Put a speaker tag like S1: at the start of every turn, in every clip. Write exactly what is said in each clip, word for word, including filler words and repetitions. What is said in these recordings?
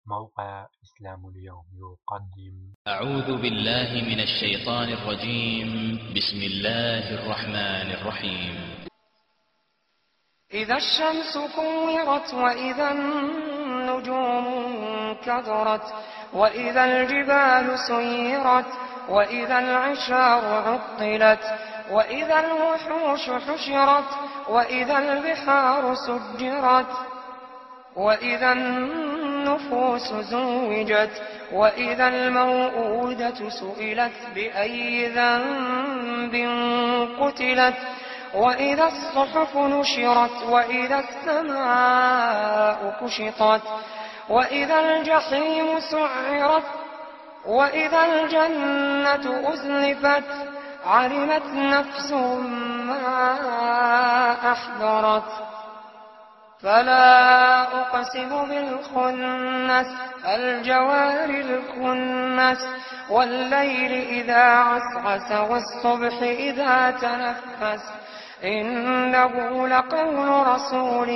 S1: موقع إسلام اليوم يقدم.
S2: أعوذ بالله من الشيطان الرجيم. بسم الله الرحمن الرحيم.
S3: إذا الشمس كورت وإذا النجوم انكدرت وإذا الجبال سيرت وإذا العشار عطلت وإذا الوحوش حشرت وإذا البحار سجرت وإذا النفوس زوجت وإذا الموءودة سئلت بأي ذنب قتلت وإذا الصحف نشرت وإذا السماء كشطت وإذا الجحيم سعرت وإذا الجنة أزلفت علمت نفس ما أحضرت. فلا أقسم بالخنس الجوار الكنس والليل إذا عسعس والصبح إذا تنفس إنه لقول رسول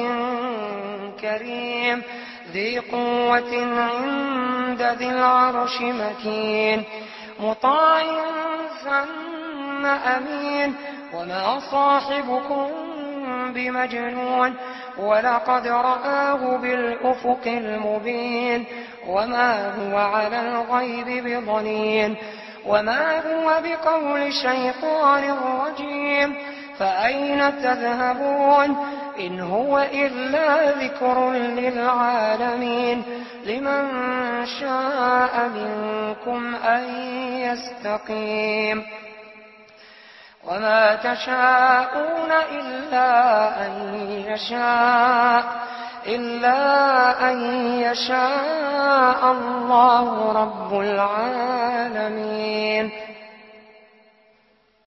S3: كريم ذي قوة عند ذي العرش مكين مطاع ثم أمين وما صاحبكم بمجنون ولقد رآه بالأفق المبين وما هو على الغيب بضنين وما هو بقول شيطان رجيم فأين تذهبون إن هو إلا ذكر للعالمين لمن شاء منكم أن يستقيم وما تشاءون إلا أن يشاء إلا أن يشاء الله رب العالمين.